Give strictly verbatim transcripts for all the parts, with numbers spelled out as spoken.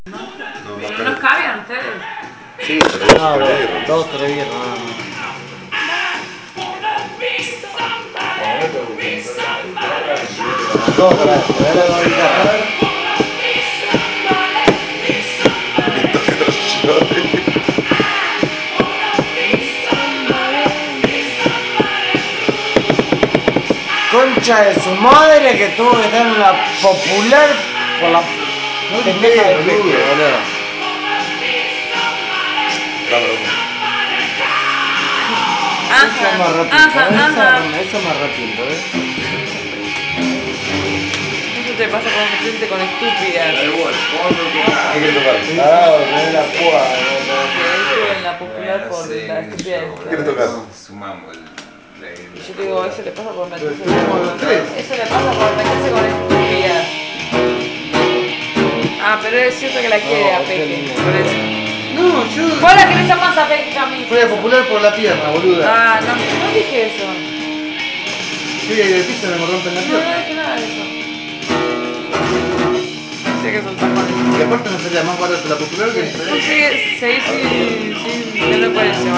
No, ¿Pero más no cambian ustedes? Sí, pero yo No, siempre dos, birra. dos, tres birras nada más. Las dos, para traer las dos guitarras. Y tocar yo. Concha de su madre que tuvo que estar en la popular por la pendeja de Peque, boludo. Dámelo, hombre. Eso me arrepiento, ajá, eso, ajá. eso me arrepiento, ¿eh? Eso te pasa por meterte con estúpidas. ¿Qué quieres tocar? Ah, me da la púa. Que él estuvo en la popular por la estúpida ¿Qué esta. quieres tocar? Sumamos el. Y yo te digo, eso le pasa por meterse Pero tenemos los tres. Eso le pasa por meterse con estúpidas. Ah, pero es cierto que la quiere a No, Peque, este por eso. No, yo. Vos la querés más a Peque que a mí. Fue popular por la pierna, boluda. Ah, no, no dije eso. Sí, del piso me rompen la No, no pierna. dije nada de eso. Sé que son tajones. Y aparte me salía más barato la popular que el Vos Federico. seguís, seguís sin, sin tener precio.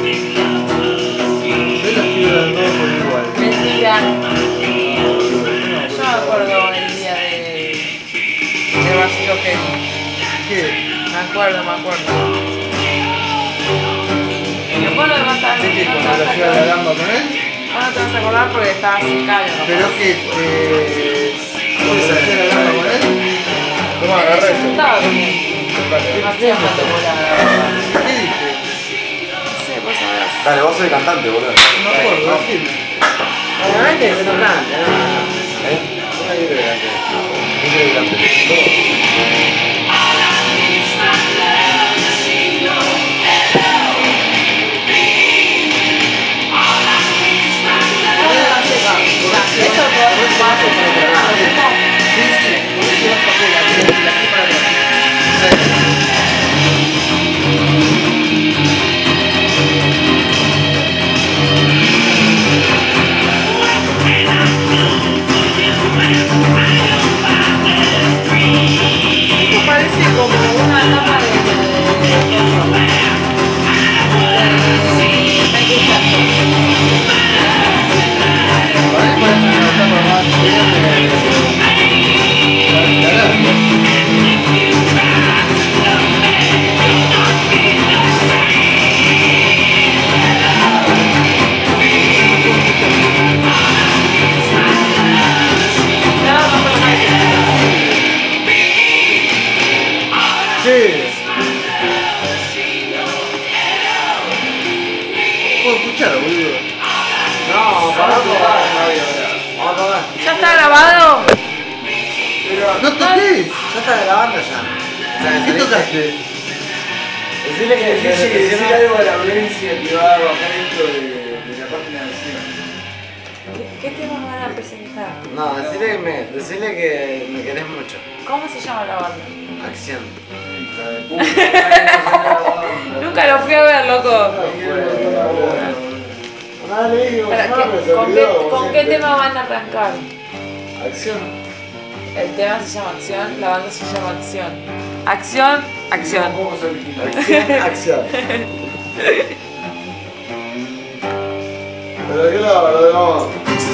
Yo las quiero las dos por igual. Mentira. No, Yo me acuerdo el día de, de vacío heavy. ¿qué? Me acuerdo, me acuerdo. Después no te vas a, ¿De qué? no te ¿Cuando vas a la lleva la acordar. gamba con él? Vos no te vas a acordar porque estabas sicario, capaz. Pero que. Eh, ¿Cuando la lleva la gamba con él? Toma, En agarra eso esto. estaba bien. Demasiado manipulada. ¿Qué dije? No sé, vos sabés. Dale, vos sos cantante, boludo. No me acuerdo, decime. Obviamente que no canta, ¿Eh? no hay que cante. ¿Quién quiere que cante? Eso lo podés jugar con el programa. Sí, sí, por eso la saqué la que la que para atrás. Esto parece como una tapa de, de coso. De Michael Jackson. Para mí parece una etapa más bien de Arabia. No puedo escuchar. No, no fue más. Che. No puedo escuchar, boludo. No, pará por radio ahora. Vamos a apagar. ¿Ya está grabado? No toques. Ya está grabando ya. O sea, ¿Qué saliste. tocaste? Decirle que Decirle decirle que decir que algo a la audiencia que va a bajar esto de, de la página de Ciro. ¿Qué, qué temas van a presentar? No, decirle que me, decirle que me querés mucho. ¿Cómo se llama la banda? Acción. Hija de puta, nadie nos ha grabado. Nunca lo fui a ver, loco. No le digo, Para, ¿qué- ¿Con qué, con qué tema van a arrancar? Acción. El tema se llama Acción, la banda se llama Acción. Acción, acción. Vamos a original. Acción, acción. Pero que lo, lo no.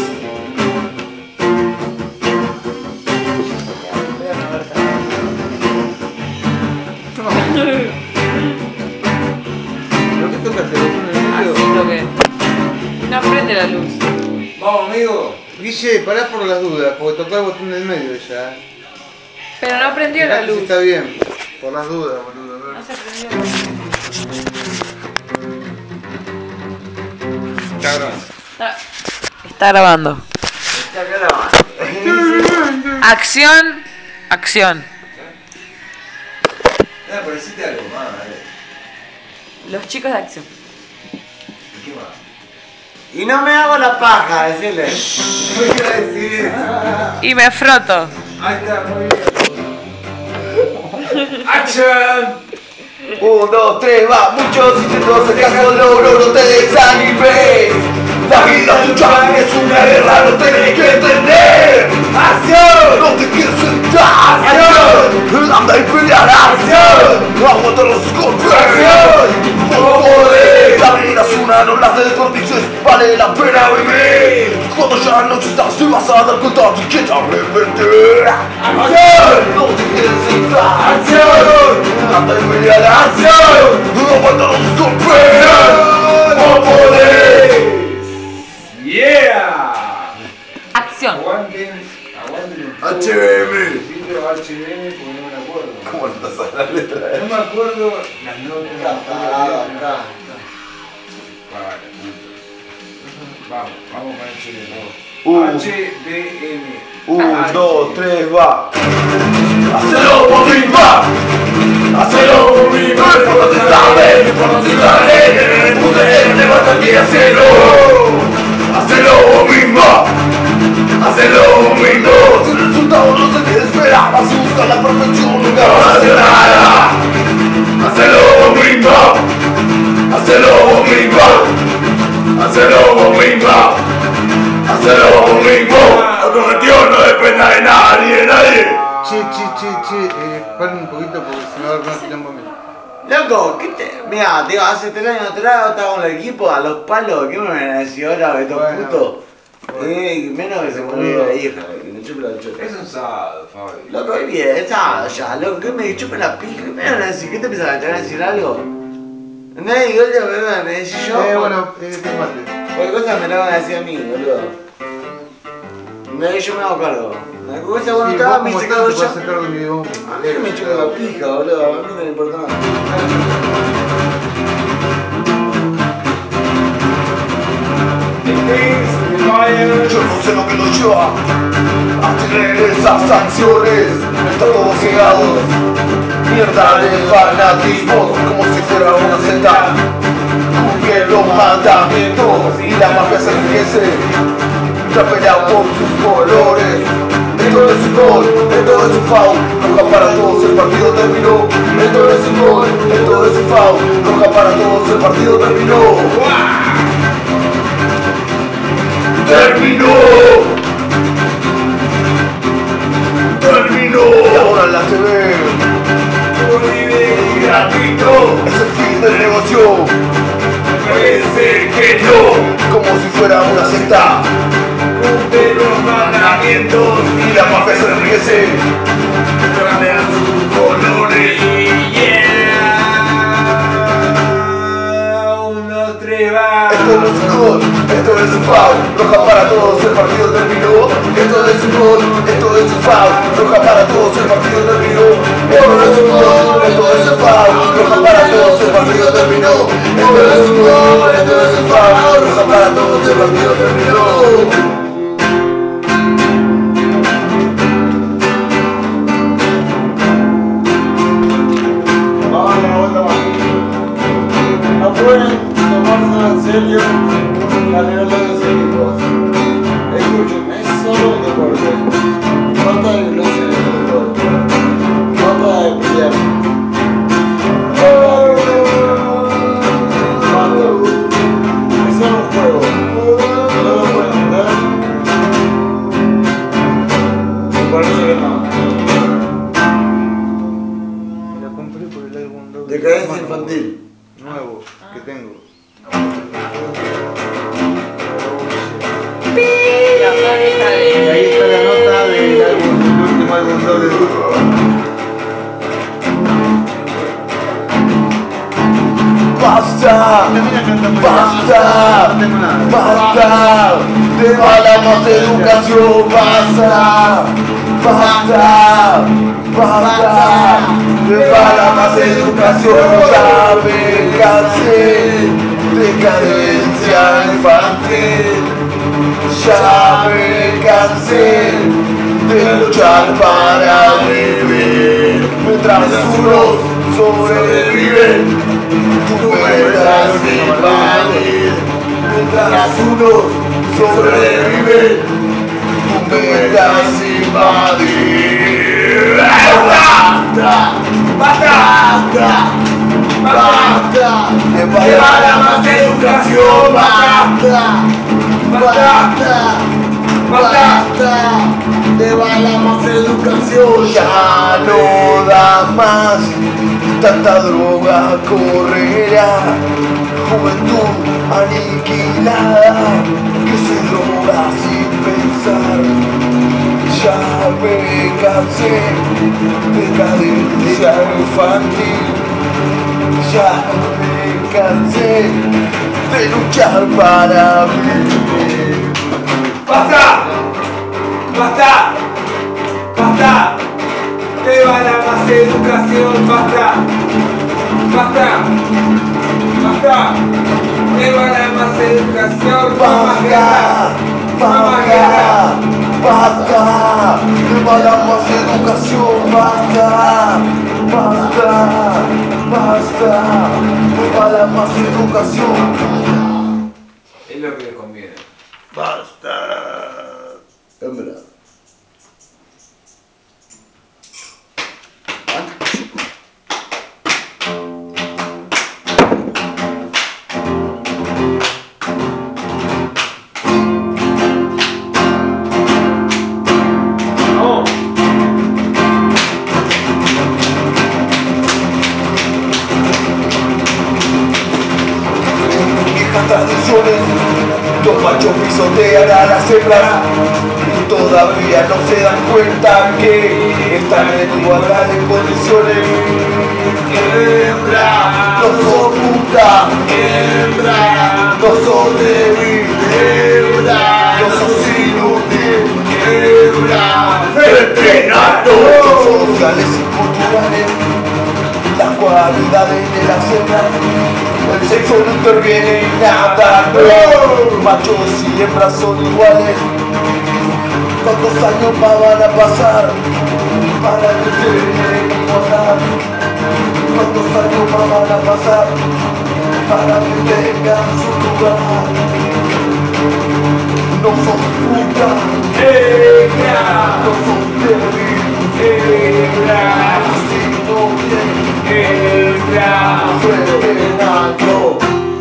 ¿Pero qué tocaste? ¿Lo pones en Así medio? toqué. Y no prende la luz. Vamos, amigo. Guille, pará por las dudas, porque tocó el botón del medio ya. Pero no prendió la Fijate si luz. está bien. Por las dudas, boludo. a ver. No se prendió la luz. Está grabando. Está, está grabando. Está grabando. Acción, acción. Dale, pareciste algo más, dale. Los chicos de Acción. ¿Y qué más? Y no me hago la paja, decirle. No iba a decir eso. Y me froto. Ahí está, muy bien. ¡Action! Un, dos, tres, va. Muchos intentos, el caso logro, no te desanimes. La vida tuya es una guerra, no tenés que entender. ¡Acción! No te quieres sentar. ¡Acción! Anda y pelear. ¡Acción! Aguanta los golpes. ¡Acción! No podés. La vida es una, no la desperdicies. Vale la pena vivir. Cuando ya la noche estás, te vas a dar cuenta de que te arrepentir. ¡Acción! No te quieres sentar. ¡Acción! Anda y pelear. ¡Acción! Aguanta los golpes. No podés. ¡Yeah! Acción. Aguanten, aguanten. H B M. Necesito H B M porque no me acuerdo. ¿Cómo no te sabes la letra? No me acuerdo las notas. no me acuerdo las letras. Para, puta. Vamos, vamos con H B M. Uh. H B M. Un, dos, tres, va. Hacelo por mi pa. Hacelo por mi pa. Por no te sabes, por no te sabes. Usted levántate y hacelo. Hacelo vos misma. Hacelo vos mismo. Si el resultado no se te esperaba, si buscas la perfección nunca vas a hacer nada. Hacelo vos misma. Hacelo vos misma. Hacelo vos misma. Hacelo vos mismo. Otro objetivo no dependa de nada ni de nadie. Che, che, che, che, eh, paren un poquito porque se me va a armar quilombo a mí. Loco, ¿qué te...? Mira, tío, hace tres años atrás estaba con el equipo a los palos. ¿Qué me van a decir ahora, estos Bueno, putos? bueno. Eh, menos que se murió la hija, que me chupe la chota. Es un sábado, Fabi. Loco, hoy bien, está ya, loco, que me chupe la pija. ¿Qué me van a decir? ¿Qué te pensás? ¿Te van a decir algo? Nadie, digo yo, ¿verdad? Me decís yo. Eh, bueno, eh, te mate. Cualquier cosa me la van a decir a mí, boludo. Me, yo me hago cargo. Cualquier cosa, bueno, Sí, estaba, vos me como hice tal cargo te yo. puedes hacer cargo de vos mismo. A mí que me chupe la pija, boludo. A mí no me importa nada. Yo no sé lo que lo lleva a tener esas acciones. Están todos cegados. Mierda de fanatismo, como si fuera una secta. Cumplen los mandamientos y la mafia se enriquece. Ya pelea por sus colores. Esto no es un gol, esto es un foul. Roja para todos, el partido terminó. Esto no es un gol, esto es un foul. Roja para todos, el partido terminó. Terminó. Terminó. Y ahora en la T V. Libre y gratuito. Es el fin del negocio. Parece que no. Como si fuera una secta. Cumple los mandamientos y la mafia se enriquece. Cambian sus colores. Uno, tres, va. Esto no es un gol, esto es un foul. Roja para todos, el partido terminó. Esto no es un gol, esto es un foul. Roja para todos, el partido terminó. Esto no es un gol, esto es un foul. Roja para todos, el partido terminó. Esto no es un gol, esto es un foul. Roja para todos, el partido terminó. No pueden tomárselo en serio la libertad de los equipos. Escúchenme, es solo el deporte. Falta de violencia en el deporte. Falta de pelear. Falta de violencia. Falta. Es solo un juego. ¿No lo pueden entender? Me parece que no. Me la compré por el álbum doble. Decadencia infantil. Nuevo que tengo. La oreja Y de... ahí está la nota del álbum, del último álbum doble de grupo. Basta, basta, basta de mala más educación, basta, basta, basta de mala más educación, ya me cansé de cadencia infantil, ya me cansé de luchar para vivir, mientras unos sobreviven. Tú me das invadir, mientras unos sobreviven, tú me das invadir. ¡Basta! ¡Basta! ¡Basta! ¡De para más educación! ¡Basta! basta, basta, te va la más educación. Ya no da más, tanta droga correrá, juventud aniquilada, que se droga sin pensar. Ya me cansé de cadencia infantil, ya me cansé de luchar para vivir. ¡Basta! ¡Basta! ¡Basta! ¡Que va la más educación! ¡Basta! ¡Basta! ¡Basta! ¡Que va la más educación! ¡Mamá guerra! ¡Mamá guerra! Basta, que va la más educación, basta, basta, basta, que va la más educación. Es lo que les conviene. Basta. Es verdad. Viejas tradiciones, los machos pisotean a las hembras y todavía no se dan cuenta que están en igualdad de condiciones. Hembra, no sos puta, hembra, no sos débil, hembra, no sos inútil, hembra, entrenato. Son sociales y culturales las cualidades de las hembras. El sexo no interviene en nada, no. Machos y hembras son iguales. ¿Cuántos años más van a pasar para que estén en igualdad? ¿Cuántos años más van a pasar para que tengan su lugar? No sos puta, hembra, no sos débil, hembra, no sos inútil, hembra, frente alto.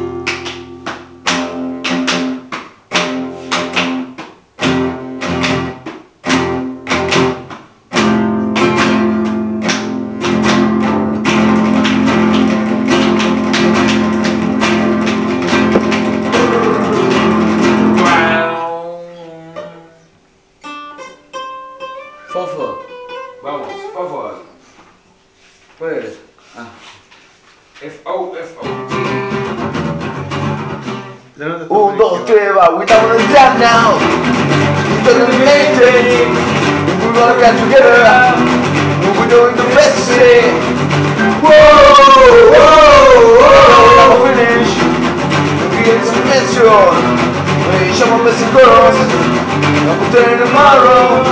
Fofo. Vamos, fútbol. ¿Cuál eres? Ah. F O F O T. Un, dos, tres, va, we down on the down now. We're gonna make it. We're gonna get together. We're doing the best thing. Whoa, whoa, whoa. Vamos a finish. We get some mention. We show my best girls. I'm putting in tomorrow.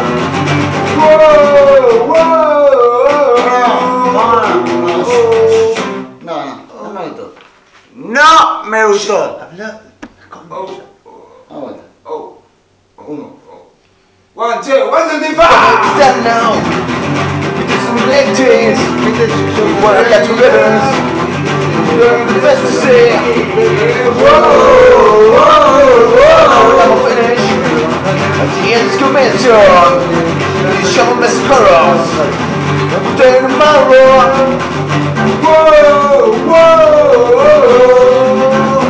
Whoa, whoa, No, no, no, no me gustó. No me gustó. Oh, Vamos. oh, oh, oh. One, two, one, two, three, five. Stand now. We do some ladies. We wanna get together. We're doing the best to say. Whoa, whoa, whoa. I'm finish. At the end convention. We show them as girls. I'm putting tomorrow. Whoa, whoa, whoa.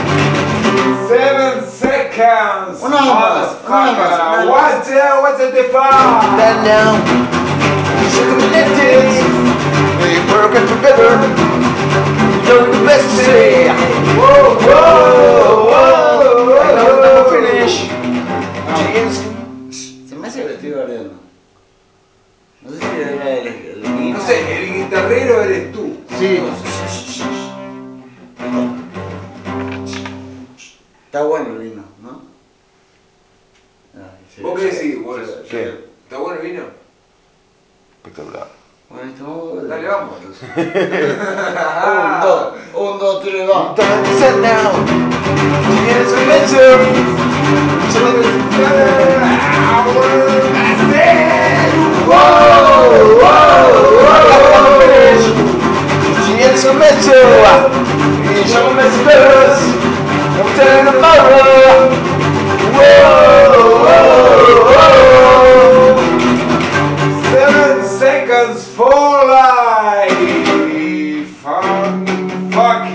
Seven seconds. Una más, una más, una más. One, two, one, two, three, five. Stand now. We show them ladies. We working together. Doing the best to say. Whoa, whoa, whoa. And now I'm finish. Jeans. Se me hace que estoy bardeando. No sé si era el, el, el No sé, el guitarrero eres tú. Sí. Está bueno el vino, ¿no? Ay, sí. ¿Vos qué decís, vos? ¿Qué? ¿Está bueno el vino? Espectacular. Bueno, esto vamos. Dale, vamos. Un, dos, un, dos, tres, va. Time to set now. Jeans convention. Whoa, whoa, whoa. Finish. Jeans convention. We show them as girls. I'm telling tomorrow.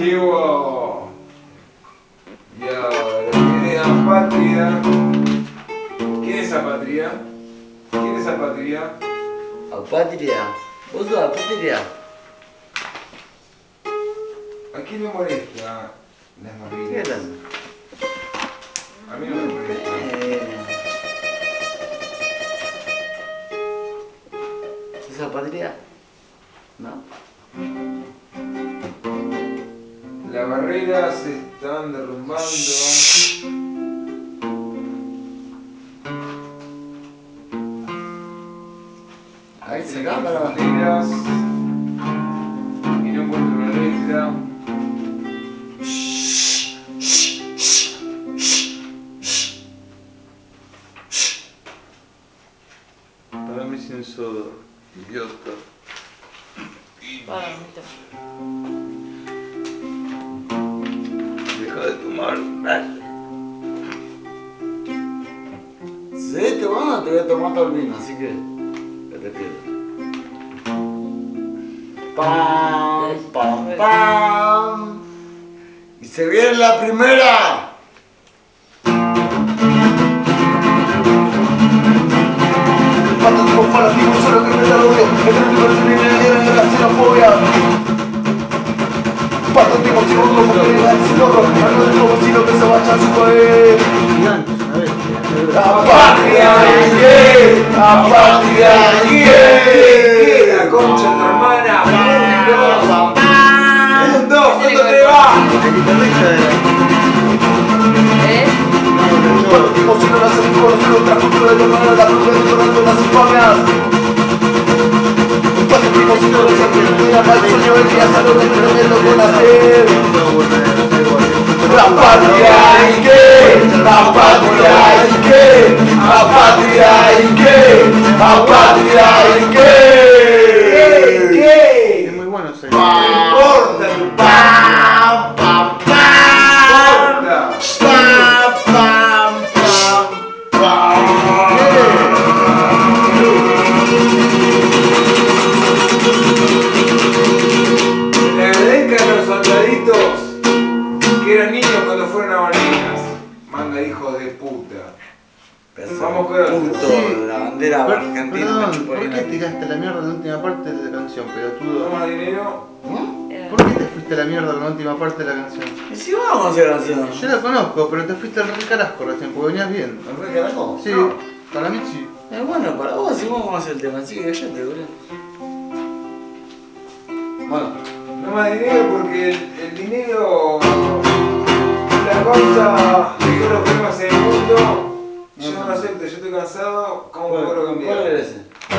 antiguo. Y ahora tiene Apatria. ¿Quién es Apatria? ¿Quién es Apatria? Apatria. ¿Vos sos Apatria? ¿A quién le molesta las ¿Qué movidas? eran? A mí no me molesta. ¿Es Apatria? No. Las barreras se están derrumbando. Ahí se Hay cámara. fronteras. Y no encuentro la letra. Para mí sin soda, idiota. Para, mito. Deja de tomar, dale. Si te van a te voy a tomar todo el vino, así que que te pierdas. Pam, pam, pam. Y se viene la primera. Cuando tipo fanático solo que me da odio, el único que me viene de la xenofobia. Pato tipo si vos como que le das el zorro, algo de como si no que se vaya a su país. Gigantes, una vez. ¡Apatria y qué! ¡Apatria y qué! ¡La concha de tu hermana! ¡Público! ¡Un, dos! ¿Cuánto te va? El guitarrista era. ¿Eh? Pato tipo si no nace ni conocer otra cultura de llamar a la cruz de detonando las infamias. Pato tipo si no nace ni conocer otra sueño el día salón de pretender con hacer. Apatria y qué, apatria y qué, apatria y qué, apatria y qué. Es ¿Qué? muy bueno ese. No importa tu patria. Pam, pam, No pam. importa. Pam, pam, pam, pam. Le agradezcan a los soldaditos que eran niños cuando fueron a Malvinas. Manga hijos de puta. Vamos con otro. Puto, la bandera Per- argentina me Perdón, chupó ¿por bien qué el pito. tiraste la mierda en la última parte de la canción, pelotudo? Toma dinero. Era- ¿Por qué te fuiste a la mierda con la última parte de la canción? ¿Y si vamos a hacer canción? Yo la conozco, pero te fuiste al re carajo recién, porque venías bien. ¿Me fue carajo? Sí, para mí sí. Es bueno para vos, si vos vamos a hacer el tema, así que cállate, boludo. Bueno, No más dinero porque el, el dinero es la causa de todos los problemas en el mundo. Yo no lo acepto, yo estoy cansado. ¿Cómo puedo ¿cuál cambiar? era ese?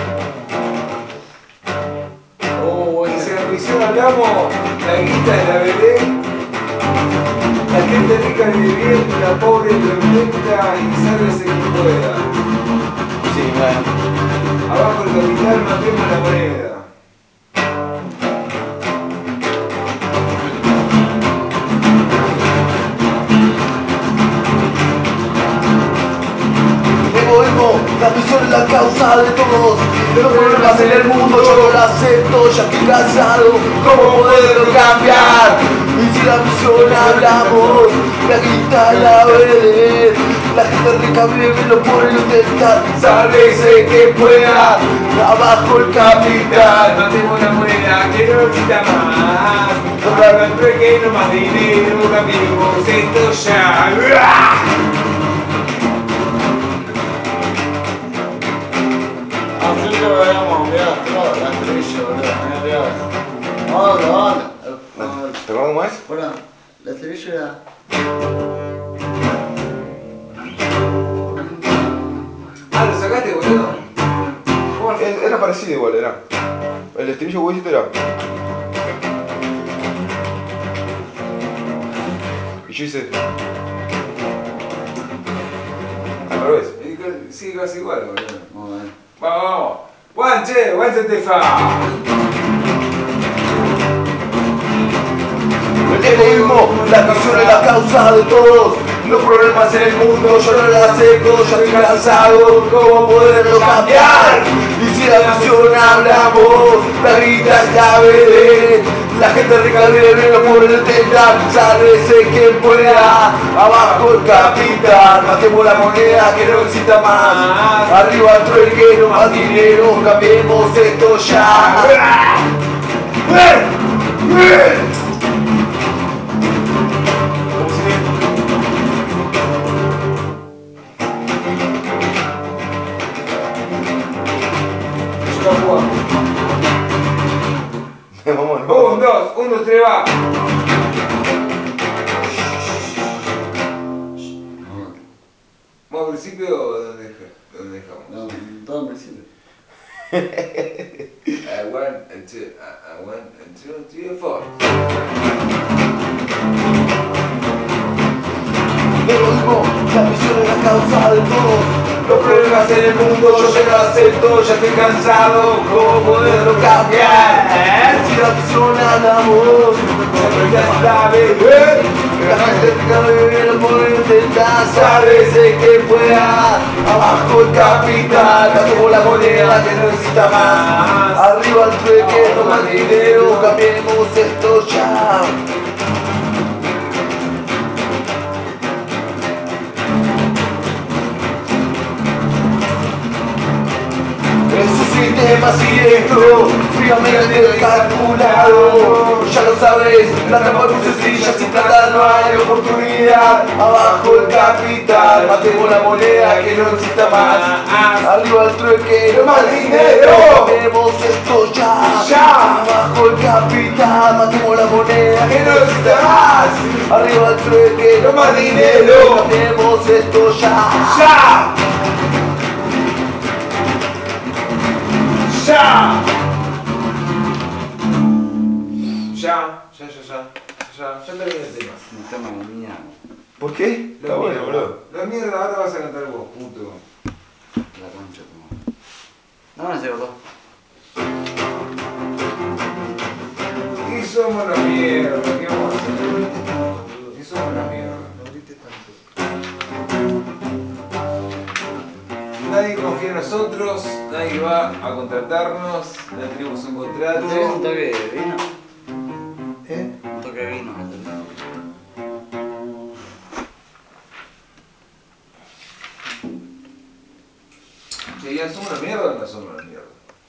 Oh, Y si ese. en la prisión hablamos, la guita es la bebé. La gente rica vive bien, la pobre lo intenta y sálvese quien pueda. Sí, bueno. Abajo el capital, matemos la moneda. Egoísmo, la misión es la causa de todos los problemas en el mundo, yo no lo acepto, ya estoy cansado, ¿cómo poderlo cambiar? Y si la misión hablamos, la guita la veré, la gente rica vive bien, los pobres lo intentan, sálvese que pueda, abajo el capital. Matemos la moneda, que no necesita más. Haga el trueque, no más dinero, cambiemos esto ya. Así que veamos, mirá, todo, la estrella, boludo, mirá, mirá. Hola, hola. ¿Te acuerdas cómo es? Hola, la estrella era... Ah, ¿lo sacaste, boludo? ¿Cómo al Es- Era parecido igual, era. El estribillo huesito era. Y yo hice. Al revés. Sí, casi igual, boludo. Vamos a ver. Vamos, vamos. Guanche, guanche tefa. El egoísmo, la misión es la causa de todos los problemas en el mundo, yo no lo acepto, ya estoy cansado, ¿cómo poderlo cambiar? Y si la misión hablamos, la grita es la veré, la gente rica vive bien, los pobres lo intentan. capital, sálvese quien pueda. Abajo el capital, matemos la moneda que no exista más. Arriba el trueque, más dinero, cambiemos esto ya. Vámonos. Un, dos, un, dos, tres, va. ¿Vamos al principio o dónde deja- dónde dejamos? No, todo al principio. I one, and two, I one, and two, three, and four. De lo mismo, la misión es la causa de todos los problemas en el mundo, yo ya lo acepto, ya estoy cansado, ¿cómo poderlo cambiar? Si la misión hablamos, siempre ya está bebé, la gente que lo puede intentar, sálvese que pueda, abajo el capital, matemos la moneda que no exista más, arriba el trueque, no más dinero, cambiemos esto ya. Es un sistema siniestro, fríamente calculado. Ya lo sabes, la trampa es muy sencilla, sin plata no hay oportunidad. Abajo el capital, matemos la moneda que no exista más. Arriba el trueque, no más dinero, cambiemos esto ya. Ya. Abajo el capital, matemos la moneda que no exista más. Arriba el trueque, no más dinero, cambiemos esto ya. Ya. Ya. Ya, ya, ya, ya. Ya, ya terminé el tema. Un tema de mierda. ¿Por qué? Está La bueno, mierda. boludo. La mierda, ahora vas a cantar vos, puto. La concha, como. No, no se cortó. Y somos la mierda, ¿qué vamos a hacer? Y somos la mierda. Nadie confía en nosotros, nadie va a contratarnos, no tenemos un ¿Te contrato. ves un toque de vino? ¿Eh? Un toque de vino, ¿no? Che, ya, ¿somos la mierda o no somos la mierda?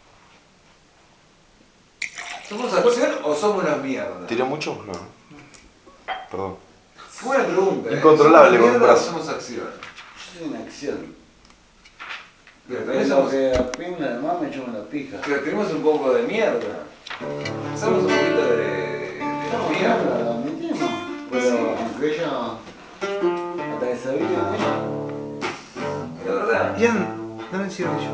¿Somos acción o somos la mierda? ¿Tiré mucho? No. Perdón. Buena pregunta, ¿eh? Incontrolable ¿Somos con el mierda o brazo. somos acción? Yo soy una acción. Pero Pero también lo somos... que apinda de más me echo en la pija. Pero tenemos un poco de mierda. Somos un poquito de... de No, mierda. mierda, lo admitimos. Pero aunque ella. Hasta que se vive, La verdad. Ian, dame el cigarrillo.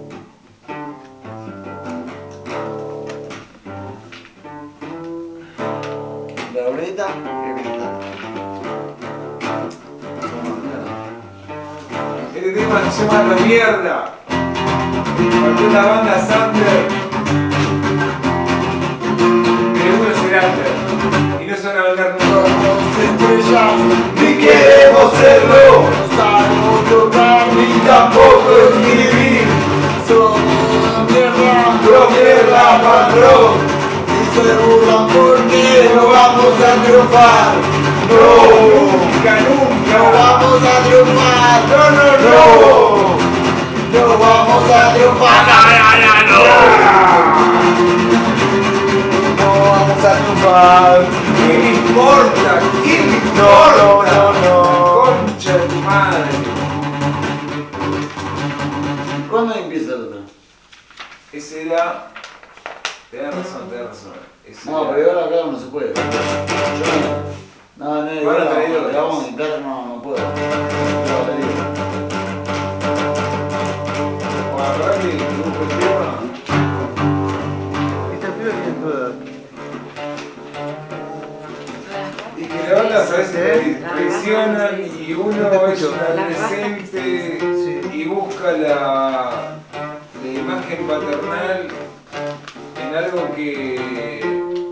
la horita, qué pinta. Como mierda. Este tema se llama La Mierda. Faltó la banda Sander. Pero uno es el Under. Y no se van a vender nunca. Somos estrellas, ni queremos serlo, no sabemos tocar, ni tampoco escribir. Somos mierda, pro mierda, punk rock, y se burlan porque no vamos a triunfar. No, Nunca, nunca. no vamos a triunfar. No, no, no, no vamos a triunfar. No, no vamos a triunfar. ¿Qué me importa? ¿Qué me No, importa? no, no, no. La concha de tu madre. ¿Cuándo empieza el otro? Ese era... Tenés razón, tenés razón. Ese No, era- pero igual acá no se puede. Yo no. No, no, igual Bueno, traído cuando grabamos otros. guitarra no, no puedo. No, te digo. Bueno, la verdad que busco el tema. Esta piba tiene tu edad. Y que la banda a veces ¿Eh? tra- traicionan y uno es un adolescente Sí. y busca la, la imagen paternal en algo que...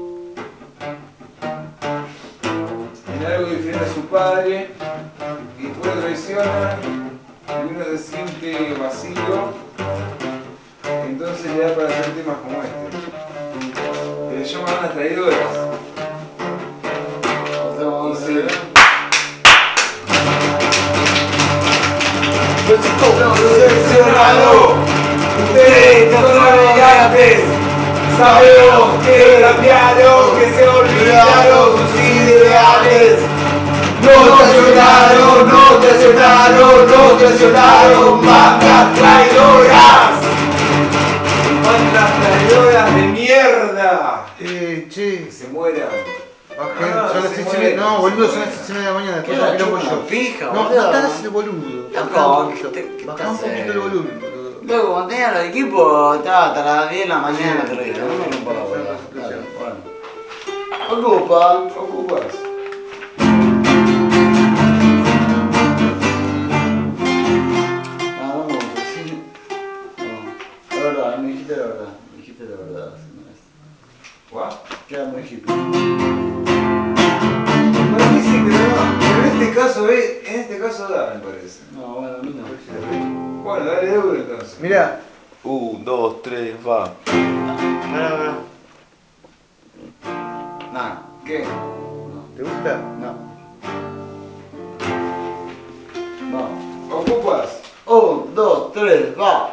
en algo diferente a su padre y después lo traiciona y uno se siente vacío, entonces le da para hacer temas como este. Que se llaman Bandas Traidoras. Decepcionado, ustedes no son elegantes. Sabemos que cambiaron, que se olvidaron sus ideales. Nos traicionaron, nos traicionaron, nos traicionaron, bandas traidoras. Bandas traidoras de mierda. Eh, che. Que se mueran. Bajé, Ah, son las se seis y muere, media. No, se boludo, son muere. las seis y media de la mañana. ¿Qué Después la me quilombo chupa yo. una pija, No, boludo? no te hagas el boludo. Loco, Bajá un ¿qué poquito. te- qué Bajá te un poquito haces? el volumen, boludo. Luego, cuando tenía los equipos, estaba hasta las diez de la mañana, creo. No me rompa la bola. Dale, bueno. Ocupa. Ocupas. Ah, no me gusta, sí. No, la verdad, me dijiste la verdad. Me dijiste la verdad. ¿What? Queda muy hippie. Para mí sí, pero no. Pero en este caso, eh, en este caso da, me parece. No, bueno, a mí no. Bueno, dale duro entonces. Mirá. Un, dos, tres, va. Pará, pará. Nada. ¿Qué? ¿Te gusta? No. Vamos. ¿Ocupas? Un, dos, tres, va.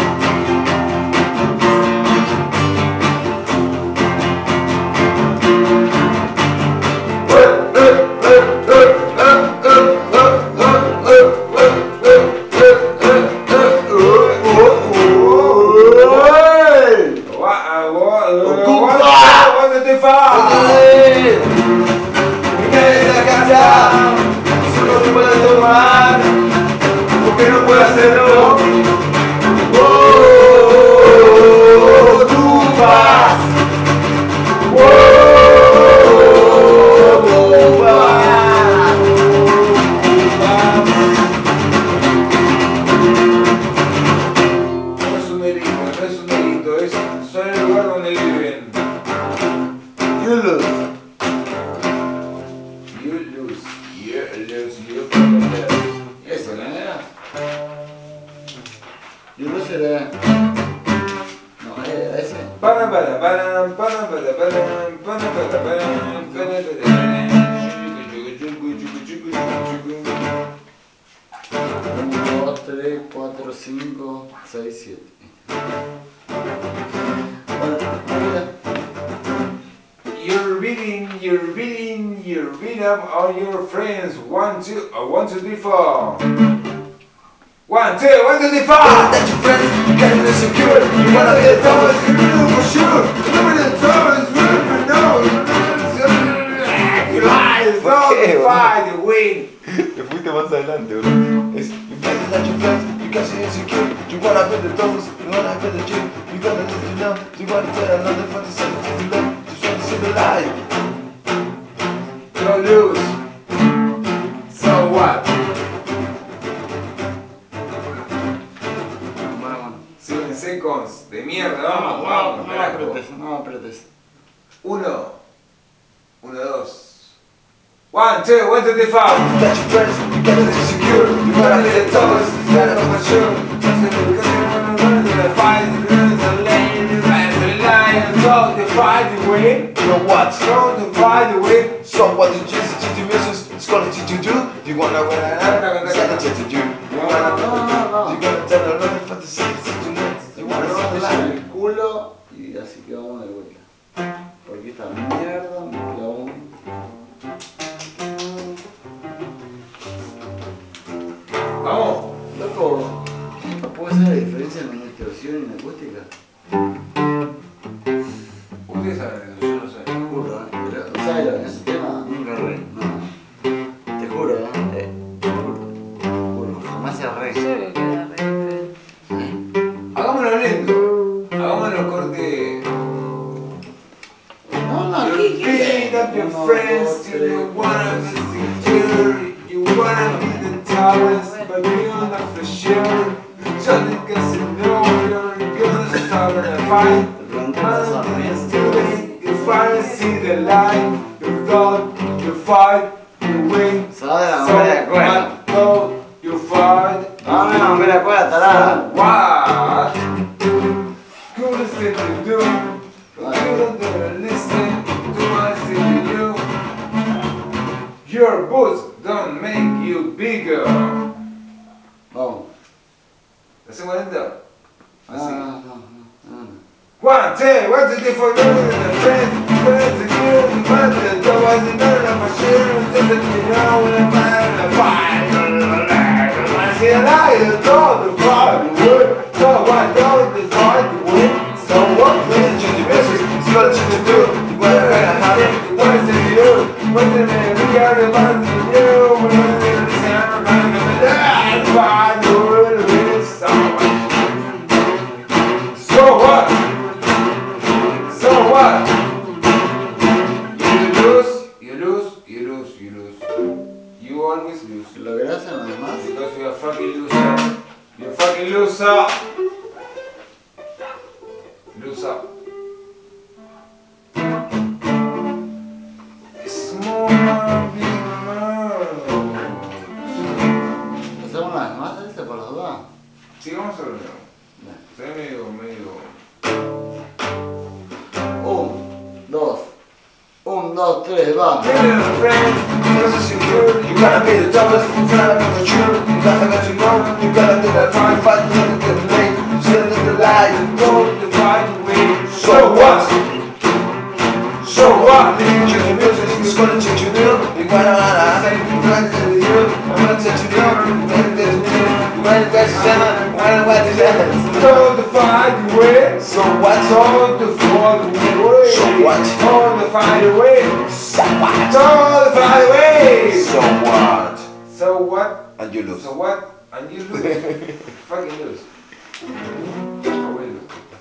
What the fuck? Me cae en la casa, solo puedo tomar, porque no puedo hacerlo. Oh, tú vas. Oh, tú vas. No es un delito, no es un delito, es solo el lugar donde viven. You lose. You lose, you lose, you fucking lose. ¿Ese no era? You lose era... No, era ese. Para para para para para para para para para uno, dos, tres, cuatro, cinco, seis, siete. Bueno, mira. You're beating, you're beating, you're beating up all your friends. One, two, uh, one, two, three, four. One, two, one, two, three, four. That your friends get insecure. You wanna get always you for sure. Remember the troubles, remember no. Lies, ¿Por qué, don't boludo? fight, you win. Te fuiste más adelante, bro. Es, you better let your friends, you got you insecure. You wanna be the doubles, you wanna be the gym. You gotta let you know, you wanna tell another for the same to love. Just wanna see the light. Don't lose. So what? Bueno, Seven seconds de mierda, no, vamos, no, vamos, no carajo. apretes, no apretes. Uno, uno, dos. One, two, one, two, three, four. Let your friends, you got you insecure. You wanna be the doubles, you gotta know for sure. Just because you wanna run to the fight, the girls, the ladies, the lions, go to fight, you win. You know what? Go to fight, you win. So what did you teach you music? It's gonna teach you do. You wanna win an hour? It's gonna teach you do. You wanna No, no, no. You gonna tell another for the same to love. You wanna No, see te the lleva light. el culo y así que vamos de vuelta. Porque esta mierda me clavó. Vamos. Loco, ¿no puede ser la diferencia en la distorsión y la acústica? Ustedes saben eso, yo no sé. Te juro, ¿eh? Pero, ¿sabes lo que en ese tema? Nunca re, no. Te juro, ¿eh? Eh, Te juro, te juro, jamás es re. Yo que queda re diferente. ¿Eh? Hagámoslo lento. Hagámoslo corte. No, no, You ¿qué? beat ¿Qué? up your Uno, friends dos, till tres, you cuatro, wanna be cinco, secure. You wanna be the tallest, but you're not for sure. Just because you know you're gonna start a fight. Te pregunté, ¿estás But dormido? it's too late. You finally see the light. You thought you fight, you win. Se va de la So manera de cuerda. what thought you fight? Ah, no, no, mira, cuerda, tarada. What? Coolest thing to do. But you don't dare listen to what I say to you. Your boots don't make you bigger. Vamos. ¿Hacemos lento? No, Así. no, no, no, no. One, two, one, two, three, four, five, six, seven, eight, nine, ten, eleven, twelve, thirteen, fourteen, fifteen, sixteen, seventeen, eighteen, so what don't the fight to win? So what can you do? It's got to do. What am I having? What is it you? What is it you got about you? What is it you sound like? That's why you will win. So what? So what? So what? You lose, you lose, you lose, you lose. You always lose. ¿Lo que hacen los demás? Because you're a fucking loser. You're a fucking loser. Loser. Small big mouth. ¿Hacemos una vez más, dice, por las dudas? Sí, vamos a hacerlo de nuevo. Estoy medio, medio... Un, dos. Un, dos, tres, va. You gotta be the dumbest, you gotta be mature, you gotta let you know, you gotta do that fight, fight, you gotta get late, you stand in the light, you go the right way. So what? So what? You the music, it's gonna change you new. You gotta have it, you gotta do it, I'm gonna change you new. You gotta get to do, you gotta get to seven, you gotta get to seven. So the fight way. So what? So the fight way. So what? So the fight way. So what? So the fight way. So what? So what? And you lose. So what? And you lose. Fucking lose. Abuelo.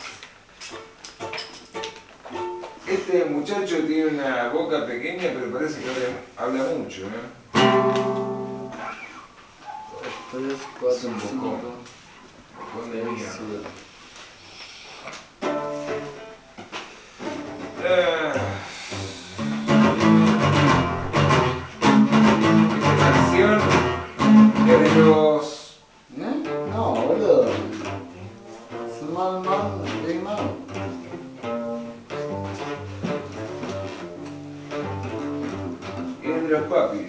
Este muchacho tiene una boca pequeña, pero parece que habla, habla mucho, ¿eh? Tres, Es cuatro, un cinco, bocón. Bocón de mierda. siete. Eh, Esta canción es de los... ¿Eh? No, boludo. Small man, big man. Es de los papis.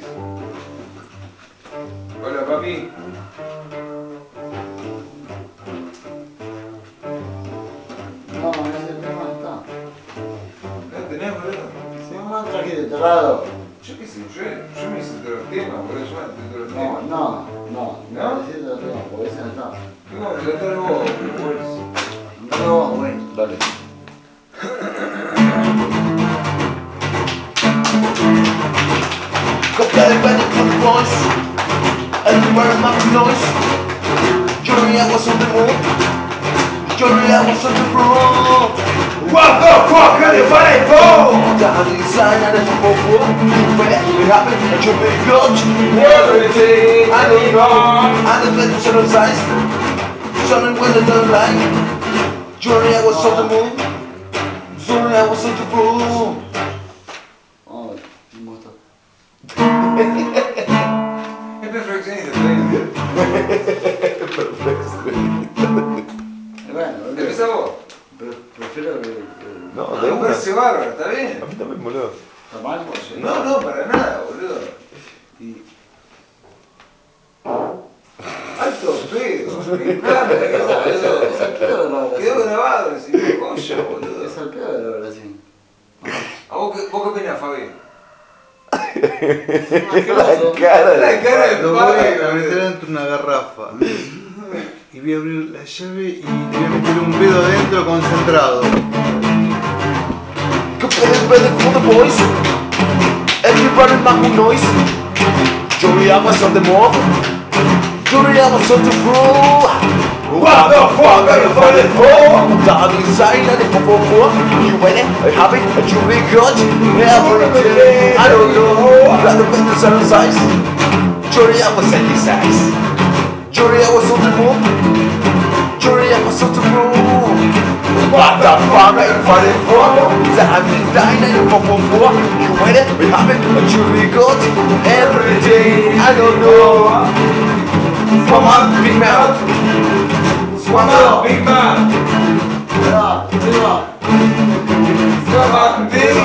Hola, papi. No, ese tema está. ¿No tenés, boludo? Sí, un man trajiste tarado. Yo qué sé, yo, yo me hice todos los temas, boludo. Yo me hice todos los No, temas. no, no. ¿No? Necesito el tema, porque ese no está. ¿Cómo me cantar vos, Wells? Andalo vos, güey. Dale. Copia the band for the boys. Everywhere my noise. Johnny, I was on the move. Johnny, I was on the road. What the fuck are you fighting for? Down inside and it's for four. You better be happy and you'll be good. Everything I don't know. I don't let the sun size. Johnny, when it don't like. Johnny, I was on the move. Johnny, I was on the road. Oh, me gustó. Es perfeccionista, está bien. Y bueno, boludo. Empieza vos. Pero prefiero que. que- No, No, de me una. parece bárbaro, está bien. A mí también, boludo. ¿Está mal? No, no, para nada, boludo. Y. Alto pedo. Me encanta, boludo. Es al pedo de la Quedó oración. grabado en cinco joya, boludo. Es al pedo de la oración. ¿A vos qué, vos qué opinás, Fabi? La cara de... La cara de Lo voy Fabi, a boludo. meter dentro de una garrafa. Y voy a abrir la llave y le voy a meter un pedo adentro concentrado. Copia the band for the boys. Everybody make noise. Johnny, I was on the move. Johnny, I was on the road. What the fuck are you fighting for? Down inside and it's for four. You ready? Are you happy? And you be good? Every day. I don't know. Got the business on the size. Johnny, I was at his size. Johnny, I was on the move. Johnny, I was on the road. What the fuck are you fighting for? Down inside and it's for four. You ready? Are you happy? And you be good? Every day. I don't know. From a big mouth. Swama Big Man. ¡Arriba! ¡Arriba! Swama Big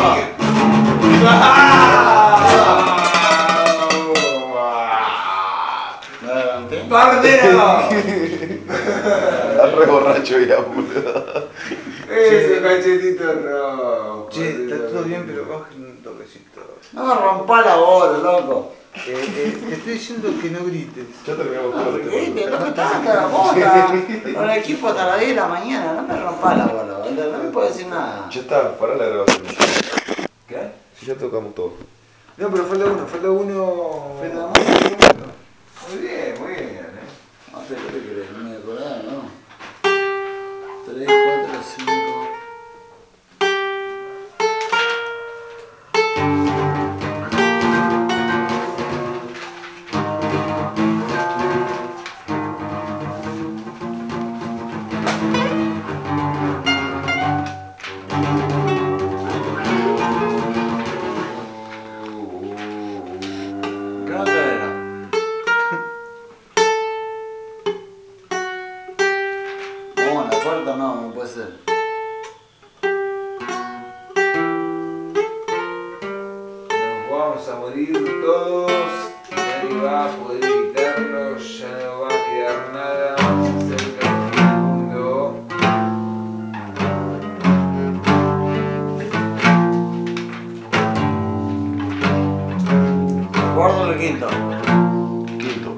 Man. ¿Me adelanté? ¡Bardero! re borracho ya, boludo. Ese cachetito rojo. Che, está todo bien, pero bajen un toquecito. No me rompa la bola, loco. Eh, eh, te estoy diciendo que no grites. Ya terminamos No, todo porque el viste, loco, estaba hasta la bola. Con el equipo hasta las diez de la mañana. No me rompa la bola, boludo. No me puedo decir nada. Ya está, para la grabación. ¿Qué? Si ya tocamos todo. No, pero falta uno, falta uno. Falta uno. Muy bien, muy bien, eh. No sé qué crees, no me acordaba, ¿no? tres, cuatro, cinco. ¿Qué nota era? Vamos, la cuarta no, no puede ser. Nos vamos a morir todos. Nadie va a poder evitarlo. Ya no va a quedar nada cerca del fin del mundo. Cuarto o el quinto. Quinto.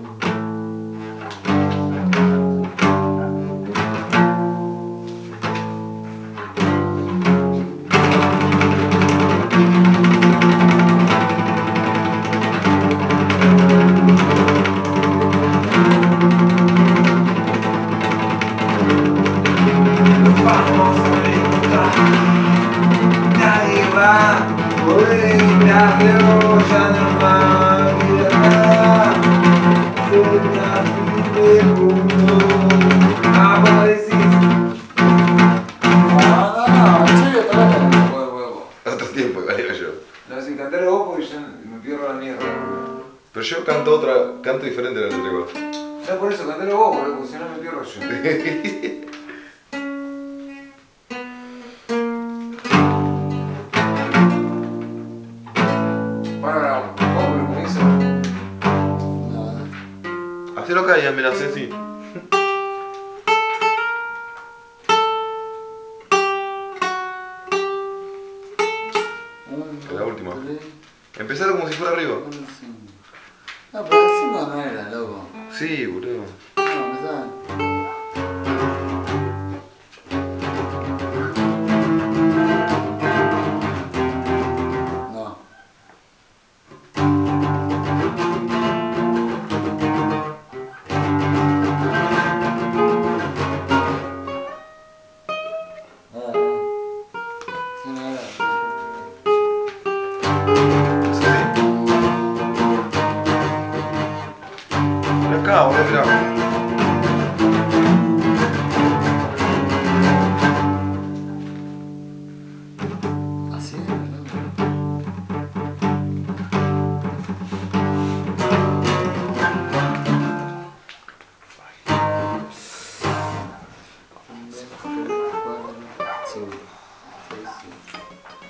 Vamos a remontar. Nadie va a poder evitarlo. Ya no va a quedar nada cerca del fin del mundo. Apocalipsis. No, no, no, en serio, otra vez. Huevo, huevo. Otro tiempo igual digo yo. No, si cantalo vos porque yo me pierdo la mierda, boludo. Pero yo canto otra, canto diferente a la letra igual. No, por eso, cantalo vos, boludo, porque si no me pierdo yo. Bueno, ahora, vamos por el comienzo. Hacelo acá y mira, así así. Un, Que la última. tres, Empezalo como si fuera arriba. cuatro, cinco. No, pero el cinco no era, loco. Sí, boludo. No, no está. No. Ah, no. Sí, no era. Así así. Por acá, boludo, mirá. Así era, loco. Un, dos, tres, cuatro, cinco, seis, siete.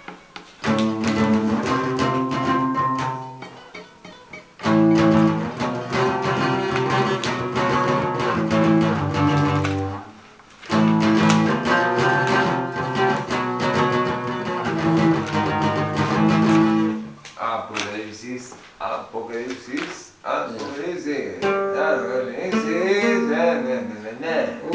Apocalipsis, apocalipsis, apocalipsis, apocalipsis, na, na, na, na, na.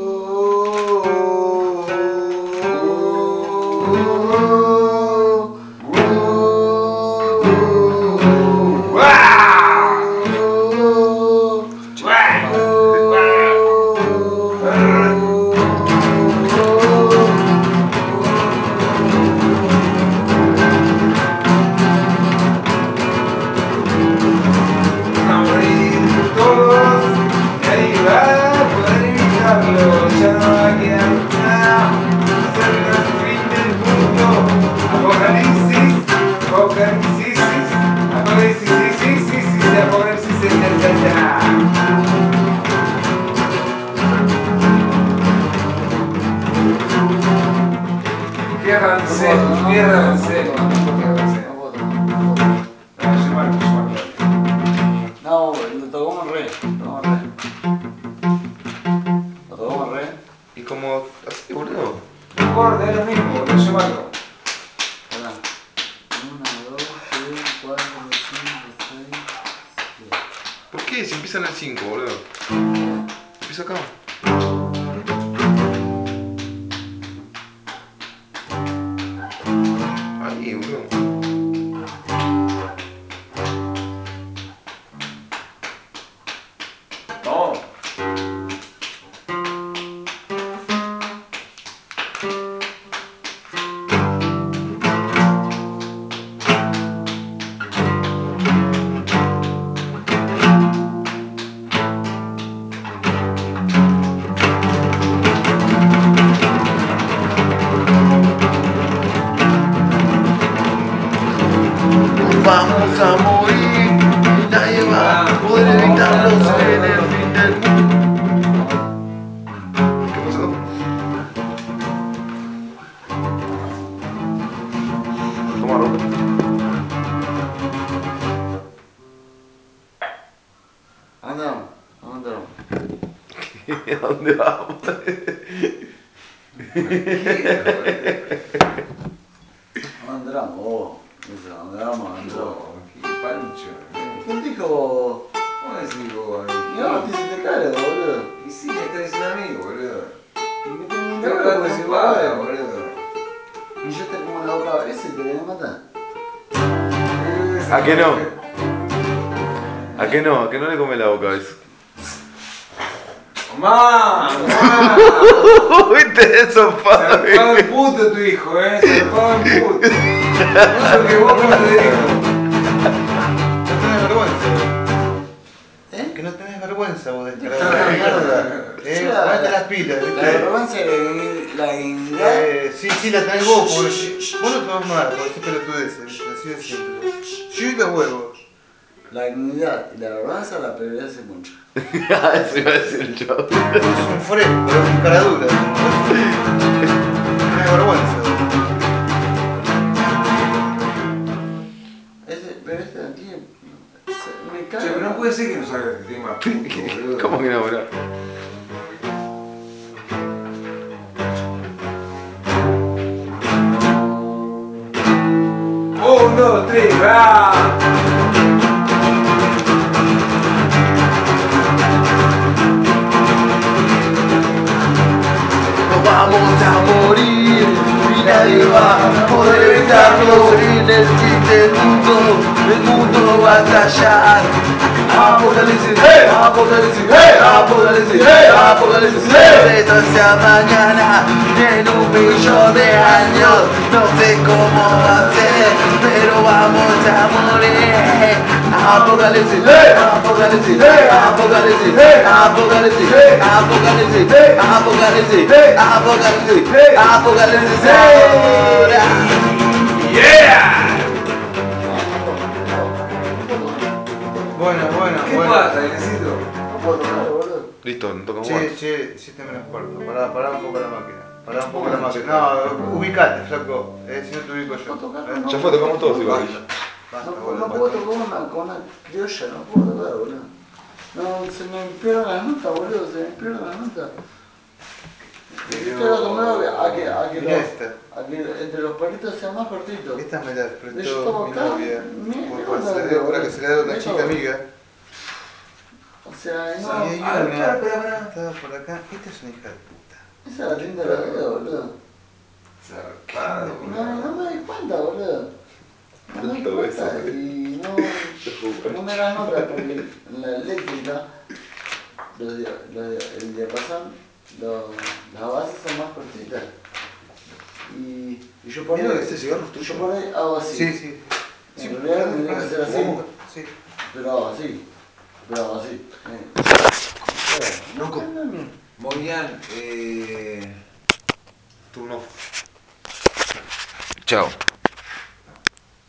Vamos a morir todos, nadie va a poder evitarlo, ya no va a quedar nada cerca del fin del mundo. Apocalipsis, apocalipsis, apocalipsis, sí, sí, sí, sí, sí, apocalipsis, ya, ya, ya. Piérdanse, piérdanse, piérdanse. No puedo tomar, no puedo tomar. No, yo marco, yo marco. No, lo tocamos re, lo tocamos re. Lo tocamos re. uno, dos, tres, cuatro, cinco, seis, siete. ¿Por qué? Si empieza en el cinco, boludo. Empieza acá. Ahí, boludo. No. Vamos a morir y nadie va a poder evitarlo en el fin del mundo. ¿Qué pasó? Toma, Robert. Andamos, andamos. ¿A dónde vamos? Andamos, vos. Eso, andamos, andamos. Qué pancho. ¿Quién dijo? ¿Cómo decís vos ahí? No, te hiciste cara, boludo. Y sí, me está diciendo a mí, boludo. Y me tengo Estoy hablando de cebada, boludo. Y yo te como la boca a veces y te voy a matar. ¿A qué no? ¿A qué no? ¿A qué no le come la boca a eso? ¡Mamá! ¡Mamá! ¿Viste eso, Fabi? Se lo en puto tu hijo, eh. Se lo en puto. Eso que vos como te dijo. No tenés vergüenza. ¿Eh? Que no tenés vergüenza vos de estar Ah, mierda. Eh, Ya, ponete la- las pilas, La ¿viste? vergüenza y la dignidad. Eh, sí, sí, la tenés vos, porque vos no tomás más, porque decís pelotudeces, ¿viste? Así de simple. Yo y los huevos. La dignidad y la vergüenza la perdí hace mucho. Eso iba a decir yo. Vos sos un fresco, un cara dura. No tenés vergüenza. Ese, pero este de aquí se- me cae. Che, pero no puede ser que no salga este tema puto, boludo. ¿Cómo que no, bro? Un, dos, tres, va. Nos vamos a morir y nadie va a poder evitarlo en el fin del mundo. El mundo va a estallar. Apocalipsis, hey, apocalipsis, hey, apocalipsis, hey, apocalipsis, hey. Esto sea mañana, en un millón de años. No sé cómo va a ser, pero vamos a morir. Apocalipsis, hey, apocalipsis, hey, apocalipsis, hey, apocalipsis, hey, apocalipsis, hey, apocalipsis, hey, apocalipsis, hey, apocalipsis ahora. ¡Yeah! Bueno, bueno, ¿Qué bueno. pasa, necesito? No puedo tocar, boludo. Listo, no tocamos Che, más. che, siete menos cuarto. Pará, pará un poco la máquina. Pará un poco la máquina. No, ubicate, flaco. Eh, si no te ubico yo. No puedo tocar, Eh, no. Ya fue, tocamos todos igual. Basta, No, puedo- boludo. no puedo tocar una, con una criolla, no puedo tocar, boludo. No, se me pierden las notas, boludo, se me pierden las notas. Estoy acostumbrado a que, a que, Mirá los- esta. a que entre los palitos sean más cortitos. Esta me la Yo prestó tomo mi acá, novia. mira, Por- mira Para, cuando se la veo, debo- para boludo. que se la dé a una Mira chica cómo- amiga. O sea, Y no, hay a ver, una. espera, espera, espera. Estaba por acá. Esta es una hija de puta. esa es la tinta de la dedo, boludo. Zarpado, Y no, no me doy cuenta, boludo. No me doy Todo cuenta eso, y no, no me da nota porque en la eléctrica, los, dia- los dia- el diapasón, los, las bases son más cortitas. Y, y yo por Mira ahí, que ese cigarro es tuyo. yo por ahí hago así. Sí, sí. Sí, En realidad tendría que ser así, Sí. pero hago así. Pero hago así. Eh. Loco. No, no, no. Movian, eh... Turno. Chao.